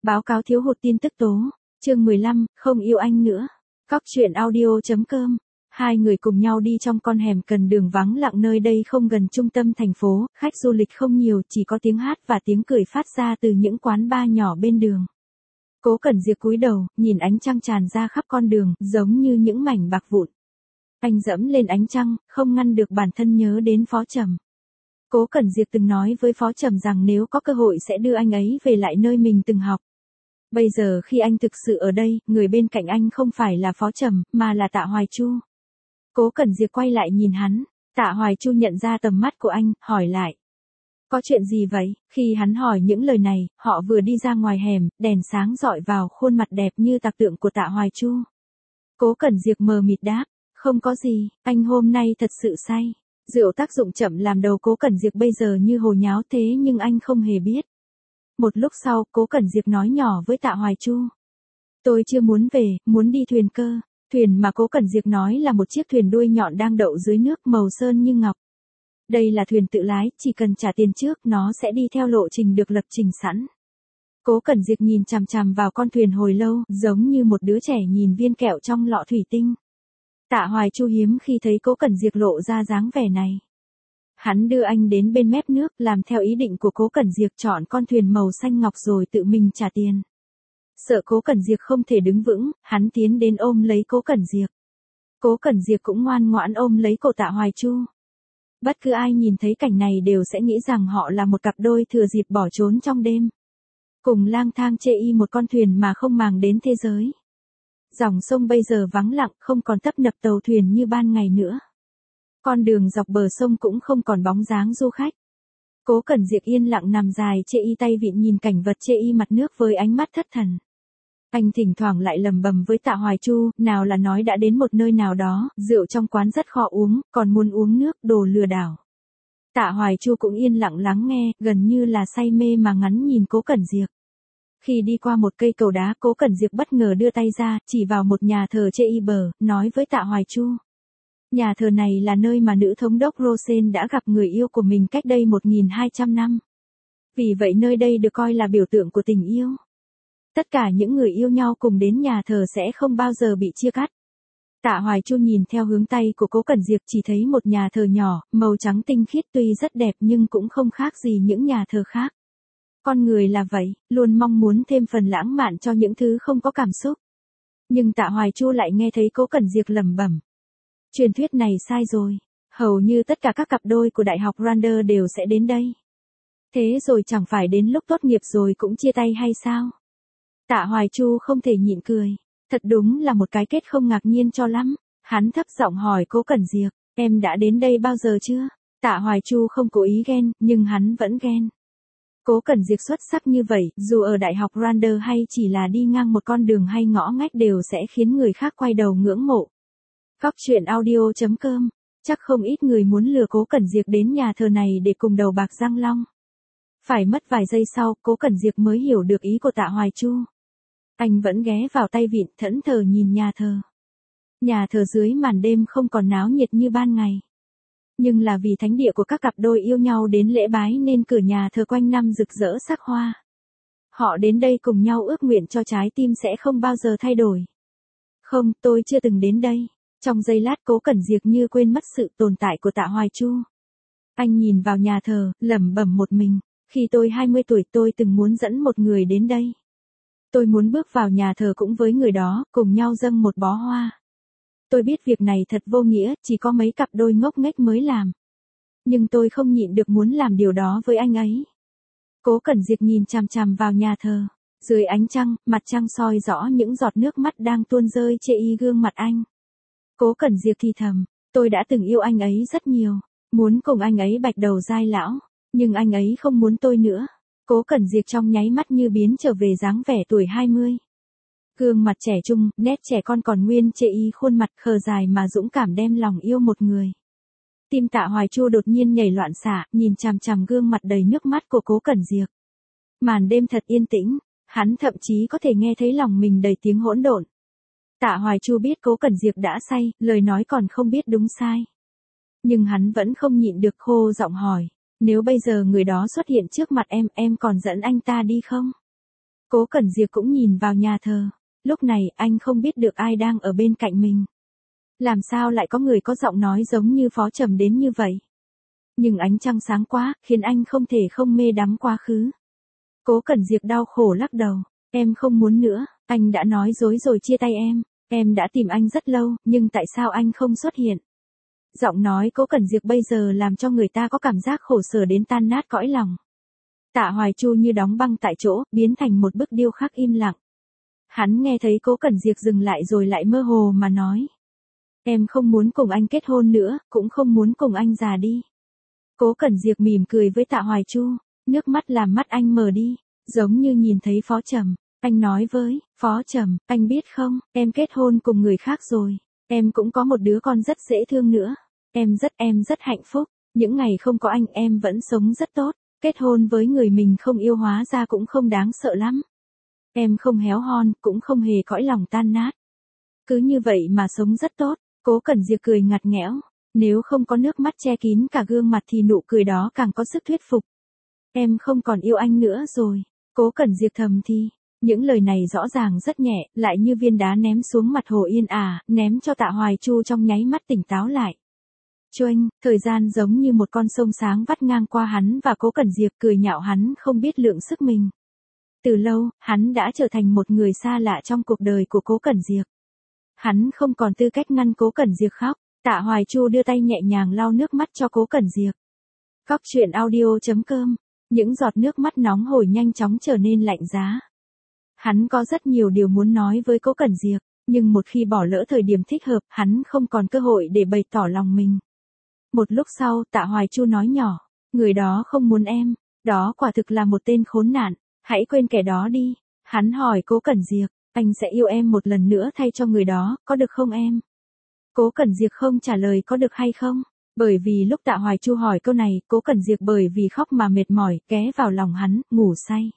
Báo cáo thiếu hụt tin tức tố. Chương 15, không yêu anh nữa. Cóc truyện audio.com. Hai người cùng nhau đi trong con hẻm cần đường vắng lặng, nơi đây không gần trung tâm thành phố, khách du lịch không nhiều, chỉ có tiếng hát và tiếng cười phát ra từ những quán bar nhỏ bên đường. Cố Cẩn Diệp cúi đầu, nhìn ánh trăng tràn ra khắp con đường, giống như những mảnh bạc vụn. Anh dẫm lên ánh trăng, không ngăn được bản thân nhớ đến Phó Trầm. Cố Cẩn Diệp từng nói với Phó Trầm rằng nếu có cơ hội sẽ đưa anh ấy về lại nơi mình từng học. Bây giờ khi anh thực sự ở đây, người bên cạnh anh không phải là Phó Trầm, mà là Tạ Hoài Chu. Cố Cẩn Diệp quay lại nhìn hắn, Tạ Hoài Chu nhận ra tầm mắt của anh, hỏi lại. Có chuyện gì vậy? Khi hắn hỏi những lời này, họ vừa đi ra ngoài hẻm, đèn sáng rọi vào khuôn mặt đẹp như tạc tượng của Tạ Hoài Chu. Cố Cẩn Diệp mờ mịt đáp, không có gì, anh hôm nay thật sự say. Rượu tác dụng chậm làm đầu Cố Cẩn Diệp bây giờ như hồ nháo, thế nhưng anh không hề biết. Một lúc sau, Cố Cẩn Diệp nói nhỏ với Tạ Hoài Chu. Tôi chưa muốn về, muốn đi thuyền cơ. Thuyền mà Cố Cẩn Diệp nói là một chiếc thuyền đuôi nhọn đang đậu dưới nước, màu sơn như ngọc. Đây là thuyền tự lái, chỉ cần trả tiền trước, nó sẽ đi theo lộ trình được lập trình sẵn. Cố Cẩn Diệp nhìn chằm chằm vào con thuyền hồi lâu, giống như một đứa trẻ nhìn viên kẹo trong lọ thủy tinh. Tạ Hoài Chu hiếm khi thấy Cố Cẩn Diệp lộ ra dáng vẻ này. Hắn đưa anh đến bên mép nước, làm theo ý định của Cố Cẩn Diệp, chọn con thuyền màu xanh ngọc rồi tự mình trả tiền. Sợ Cố Cẩn Diệp không thể đứng vững, hắn tiến đến ôm lấy Cố Cẩn Diệp. Cố Cẩn Diệp cũng ngoan ngoãn ôm lấy cổ Tạ Hoài Chu. Bất cứ ai nhìn thấy cảnh này đều sẽ nghĩ rằng họ là một cặp đôi thừa dịp bỏ trốn trong đêm. Cùng lang thang chê y một con thuyền mà không màng đến thế giới. Dòng sông bây giờ vắng lặng, không còn tấp nập tàu thuyền như ban ngày nữa. Con đường dọc bờ sông cũng không còn bóng dáng du khách. Cố Cẩn Diệp yên lặng nằm dài chê y tay vịn nhìn cảnh vật chê y mặt nước với ánh mắt thất thần. Anh thỉnh thoảng lại lầm bầm với Tạ Hoài Chu, nào là nói đã đến một nơi nào đó, rượu trong quán rất khó uống, còn muốn uống nước, đồ lừa đảo. Tạ Hoài Chu cũng yên lặng lắng nghe, gần như là say mê mà ngắn nhìn Cố Cẩn Diệp. Khi đi qua một cây cầu đá, Cố Cẩn Diệp bất ngờ đưa tay ra, chỉ vào một nhà thờ chê y bờ, nói với Tạ Hoài Chu. Nhà thờ này là nơi mà nữ thống đốc Rosen đã gặp người yêu của mình cách đây 1200 năm. Vì vậy nơi đây được coi là biểu tượng của tình yêu. Tất cả những người yêu nhau cùng đến nhà thờ sẽ không bao giờ bị chia cắt. Tạ Hoài Chu nhìn theo hướng tay của Cố Cẩn Diệp, chỉ thấy một nhà thờ nhỏ, màu trắng tinh khiết, tuy rất đẹp nhưng cũng không khác gì những nhà thờ khác. Con người là vậy, luôn mong muốn thêm phần lãng mạn cho những thứ không có cảm xúc. Nhưng Tạ Hoài Chu lại nghe thấy Cố Cẩn Diệp lẩm bẩm. Truyền thuyết này sai rồi. Hầu như tất cả các cặp đôi của Đại học Randers đều sẽ đến đây. Thế rồi chẳng phải đến lúc tốt nghiệp rồi cũng chia tay hay sao? Tạ Hoài Chu không thể nhịn cười. Thật đúng là một cái kết không ngạc nhiên cho lắm. Hắn thấp giọng hỏi Cố Cẩn Diệp, em đã đến đây bao giờ chưa? Tạ Hoài Chu không cố ý ghen, nhưng hắn vẫn ghen. Cố Cẩn Diệp xuất sắc như vậy, dù ở Đại học Randers hay chỉ là đi ngang một con đường hay ngõ ngách đều sẽ khiến người khác quay đầu ngưỡng mộ. Cóc truyện audio.com. Chắc không ít người muốn lừa Cố Cẩn Diệp đến nhà thờ này để cùng đầu bạc răng long. Phải mất vài giây sau, Cố Cẩn Diệp mới hiểu được ý của Tạ Hoài Chu. Anh vẫn ghé vào tay vịn, thẫn thờ nhìn nhà thờ. Nhà thờ dưới màn đêm không còn náo nhiệt như ban ngày. Nhưng là vì thánh địa của các cặp đôi yêu nhau đến lễ bái nên cửa nhà thờ quanh năm rực rỡ sắc hoa. Họ đến đây cùng nhau ước nguyện cho trái tim sẽ không bao giờ thay đổi. Không, tôi chưa từng đến đây. Trong giây lát Cố Cẩn Diệp như quên mất sự tồn tại của Tạ Hoài Chu. Anh nhìn vào nhà thờ, lẩm bẩm một mình. Khi tôi 20 tuổi tôi từng muốn dẫn một người đến đây. Tôi muốn bước vào nhà thờ cũng với người đó, cùng nhau dâng một bó hoa. Tôi biết việc này thật vô nghĩa, chỉ có mấy cặp đôi ngốc nghếch mới làm. Nhưng tôi không nhịn được muốn làm điều đó với anh ấy. Cố Cẩn Diệp nhìn chằm chằm vào nhà thờ. Dưới ánh trăng, mặt trăng soi rõ những giọt nước mắt đang tuôn rơi chê y gương mặt anh. Cố Cẩn Diệp thì thầm, tôi đã từng yêu anh ấy rất nhiều. Muốn cùng anh ấy bạch đầu dai lão. Nhưng anh ấy không muốn tôi nữa. Cố Cẩn Diệp trong nháy mắt như biến trở về dáng vẻ tuổi 20. Gương mặt trẻ trung, nét trẻ con còn nguyên chê y, khuôn mặt khờ dài mà dũng cảm đem lòng yêu một người. Tim Tạ Hoài Chu đột nhiên nhảy loạn xạ, nhìn chằm chằm gương mặt đầy nước mắt của Cố Cẩn Diệp. Màn đêm thật yên tĩnh, hắn thậm chí có thể nghe thấy lòng mình đầy tiếng hỗn độn. Tạ Hoài Chu biết Cố Cẩn Diệp đã say, lời nói còn không biết đúng sai. Nhưng hắn vẫn không nhịn được khô giọng hỏi, nếu bây giờ người đó xuất hiện trước mặt em còn dẫn anh ta đi không? Cố Cẩn Diệp cũng nhìn vào nhà thờ. Lúc này anh không biết được ai đang ở bên cạnh mình. Làm sao lại có người có giọng nói giống như Phó Trầm đến như vậy? Nhưng ánh trăng sáng quá, khiến anh không thể không mê đắm quá khứ. Cố Cẩn Diệp đau khổ lắc đầu. Em không muốn nữa, anh đã nói dối rồi chia tay em. Em đã tìm anh rất lâu, nhưng tại sao anh không xuất hiện? Giọng nói Cố Cẩn Diệp bây giờ làm cho người ta có cảm giác khổ sở đến tan nát cõi lòng. Tạ Hoài Chu như đóng băng tại chỗ, biến thành một bức điêu khắc im lặng. Hắn nghe thấy Cố Cẩn Diệp dừng lại rồi lại mơ hồ mà nói. Em không muốn cùng anh kết hôn nữa, cũng không muốn cùng anh già đi. Cố Cẩn Diệp mỉm cười với Tạ Hoài Chu, nước mắt làm mắt anh mờ đi, giống như nhìn thấy Phó Trầm. Anh nói với Phó Trầm, anh biết không, em kết hôn cùng người khác rồi. Em cũng có một đứa con rất dễ thương nữa. Em rất hạnh phúc. Những ngày không có anh em vẫn sống rất tốt. Kết hôn với người mình không yêu hóa ra cũng không đáng sợ lắm. Em không héo hon, cũng không hề cõi lòng tan nát. Cứ như vậy mà sống rất tốt. Cố Cẩn Diệp cười ngặt nghẽo. Nếu không có nước mắt che kín cả gương mặt thì nụ cười đó càng có sức thuyết phục. Em không còn yêu anh nữa rồi. Cố Cẩn Diệp thầm thì. Những lời này rõ ràng rất nhẹ, lại như viên đá ném xuống mặt hồ yên ả, ném cho Tạ Hoài Chu trong nháy mắt tỉnh táo lại. Choanh, thời gian giống như một con sông sáng vắt ngang qua hắn và Cố Cẩn Diệp cười nhạo hắn không biết lượng sức mình. Từ lâu, hắn đã trở thành một người xa lạ trong cuộc đời của Cố Cẩn Diệp. Hắn không còn tư cách ngăn Cố Cẩn Diệp khóc. Tạ Hoài Chu đưa tay nhẹ nhàng lau nước mắt cho Cố Cẩn Diệp. Góc truyện audio.com. Những giọt nước mắt nóng hổi nhanh chóng trở nên lạnh giá. Hắn có rất nhiều điều muốn nói với Cố Cẩn Diệp, nhưng một khi bỏ lỡ thời điểm thích hợp, hắn không còn cơ hội để bày tỏ lòng mình. Một lúc sau, Tạ Hoài Chu nói nhỏ, người đó không muốn em, đó quả thực là một tên khốn nạn, hãy quên kẻ đó đi. Hắn hỏi Cố Cẩn Diệp, anh sẽ yêu em một lần nữa thay cho người đó, có được không em? Cố Cẩn Diệp không trả lời có được hay không, bởi vì lúc Tạ Hoài Chu hỏi câu này, Cố Cẩn Diệp bởi vì khóc mà mệt mỏi, ghé vào lòng hắn, ngủ say.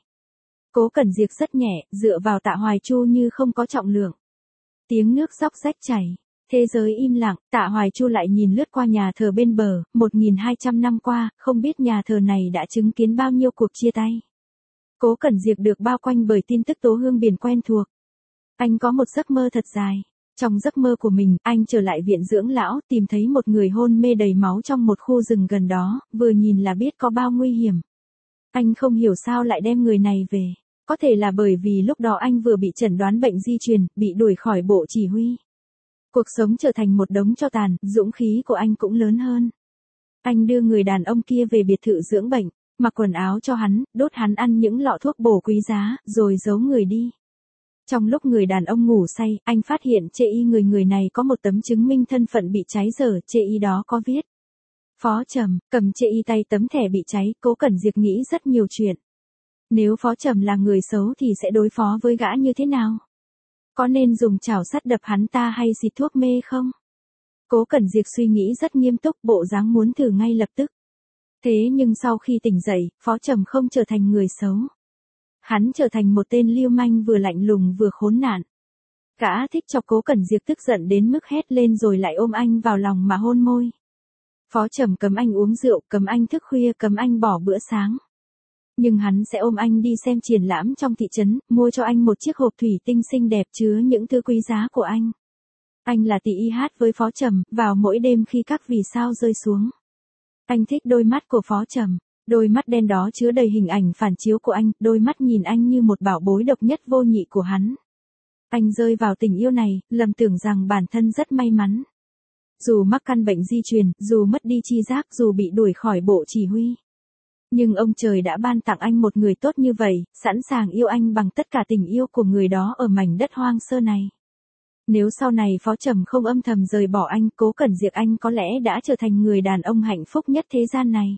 Cố Cẩn Diệp rất nhẹ, dựa vào Tạ Hoài Chu như không có trọng lượng. Tiếng nước róc rách chảy. Thế giới im lặng, Tạ Hoài Chu lại nhìn lướt qua nhà thờ bên bờ, 1200 năm qua, không biết nhà thờ này đã chứng kiến bao nhiêu cuộc chia tay. Cố Cẩn Diệp được bao quanh bởi tin tức tố hương biển quen thuộc. Anh có một giấc mơ thật dài. Trong giấc mơ của mình, anh trở lại viện dưỡng lão, tìm thấy một người hôn mê đầy máu trong một khu rừng gần đó, vừa nhìn là biết có bao nguy hiểm. Anh không hiểu sao lại đem người này về. Có thể là bởi vì lúc đó anh vừa bị chẩn đoán bệnh di truyền, bị đuổi khỏi bộ chỉ huy. Cuộc sống trở thành một đống tro tàn, dũng khí của anh cũng lớn hơn. Anh đưa người đàn ông kia về biệt thự dưỡng bệnh, mặc quần áo cho hắn, đốt hắn ăn những lọ thuốc bổ quý giá, rồi giấu người đi. Trong lúc người đàn ông ngủ say, anh phát hiện chê y người này có một tấm chứng minh thân phận bị cháy dở, chê y đó có viết. Phó Trầm, cầm chê y tay tấm thẻ bị cháy, Cố Cẩn Diệp nghĩ rất nhiều chuyện. Nếu Phó Trầm là người xấu thì sẽ đối phó với gã như thế nào? Có nên dùng chảo sắt đập hắn ta hay xịt thuốc mê không? Cố Cẩn Diệp suy nghĩ rất nghiêm túc, bộ dáng muốn thử ngay lập tức. Thế nhưng sau khi tỉnh dậy, Phó Trầm không trở thành người xấu. Hắn trở thành một tên lưu manh vừa lạnh lùng vừa khốn nạn. Gã thích chọc Cố Cẩn Diệp tức giận đến mức hét lên rồi lại ôm anh vào lòng mà hôn môi. Phó Trầm cấm anh uống rượu, cấm anh thức khuya, cấm anh bỏ bữa sáng. Nhưng hắn sẽ ôm anh đi xem triển lãm trong thị trấn, mua cho anh một chiếc hộp thủy tinh xinh đẹp chứa những thứ quý giá của anh. Anh là tỷ y hát với Phó Trầm, vào mỗi đêm khi các vì sao rơi xuống. Anh thích đôi mắt của Phó Trầm. Đôi mắt đen đó chứa đầy hình ảnh phản chiếu của anh, đôi mắt nhìn anh như một bảo bối độc nhất vô nhị của hắn. Anh rơi vào tình yêu này, lầm tưởng rằng bản thân rất may mắn. Dù mắc căn bệnh di truyền, dù mất đi tri giác, dù bị đuổi khỏi bộ chỉ huy. Nhưng ông trời đã ban tặng anh một người tốt như vậy, sẵn sàng yêu anh bằng tất cả tình yêu của người đó ở mảnh đất hoang sơ này. Nếu sau này Phó Trầm không âm thầm rời bỏ anh, Cố Cẩn Diệp anh có lẽ đã trở thành người đàn ông hạnh phúc nhất thế gian này.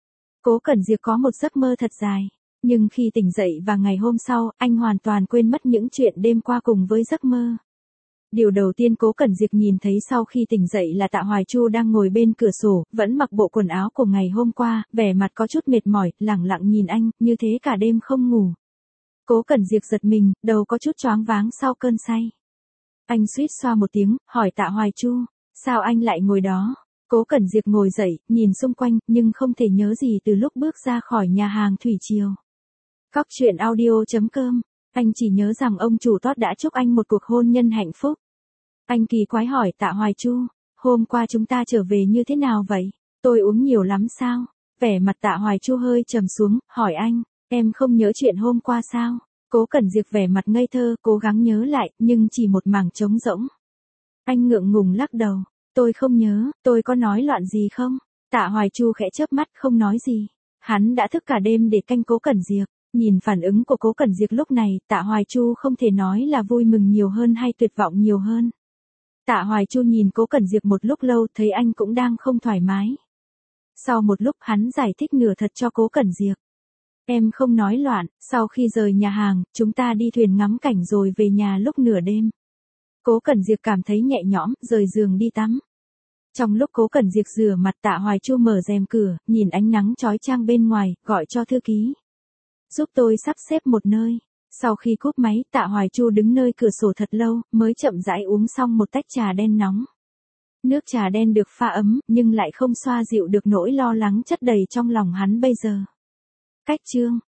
Cố Cẩn Diệp có một giấc mơ thật dài, nhưng khi tỉnh dậy và ngày hôm sau, anh hoàn toàn quên mất những chuyện đêm qua cùng với giấc mơ. Điều đầu tiên Cố Cẩn Diệp nhìn thấy sau khi tỉnh dậy là Tạ Hoài Chu đang ngồi bên cửa sổ, vẫn mặc bộ quần áo của ngày hôm qua, vẻ mặt có chút mệt mỏi, lẳng lặng nhìn anh, như thế cả đêm không ngủ. Cố Cẩn Diệp giật mình, đầu có chút choáng váng sau cơn say. Anh suýt xoa một tiếng, hỏi Tạ Hoài Chu, sao anh lại ngồi đó? Cố Cẩn Diệp ngồi dậy, nhìn xung quanh, nhưng không thể nhớ gì từ lúc bước ra khỏi nhà hàng thủy triều. Góc truyện audio.com Anh chỉ nhớ rằng ông chủ Todd đã chúc anh một cuộc hôn nhân hạnh phúc. Anh kỳ quái hỏi Tạ Hoài Chu, hôm qua chúng ta trở về như thế nào vậy? Tôi uống nhiều lắm sao? Vẻ mặt Tạ Hoài Chu hơi trầm xuống, hỏi anh, em không nhớ chuyện hôm qua sao? Cố Cẩn Diệp vẻ mặt ngây thơ, cố gắng nhớ lại, nhưng chỉ một mảng trống rỗng. Anh ngượng ngùng lắc đầu, tôi không nhớ, tôi có nói loạn gì không? Tạ Hoài Chu khẽ chớp mắt không nói gì. Hắn đã thức cả đêm để canh Cố Cẩn Diệp. Nhìn phản ứng của Cố Cẩn Diệp lúc này, Tạ Hoài Chu không thể nói là vui mừng nhiều hơn hay tuyệt vọng nhiều hơn. Tạ Hoài Chu nhìn Cố Cẩn Diệp một lúc lâu, thấy anh cũng đang không thoải mái. Sau một lúc hắn giải thích nửa thật cho Cố Cẩn Diệp. Em không nói loạn, sau khi rời nhà hàng, chúng ta đi thuyền ngắm cảnh rồi về nhà lúc nửa đêm. Cố Cẩn Diệp cảm thấy nhẹ nhõm, rời giường đi tắm. Trong lúc Cố Cẩn Diệp rửa mặt, Tạ Hoài Chu mở rèm cửa, nhìn ánh nắng chói chang bên ngoài, gọi cho thư ký. Giúp tôi sắp xếp một nơi. Sau khi cúp máy, Tạ Hoài Chu đứng nơi cửa sổ thật lâu, mới chậm rãi uống xong một tách trà đen nóng. Nước trà đen được pha ấm, nhưng lại không xoa dịu được nỗi lo lắng chất đầy trong lòng hắn bây giờ. Cách chương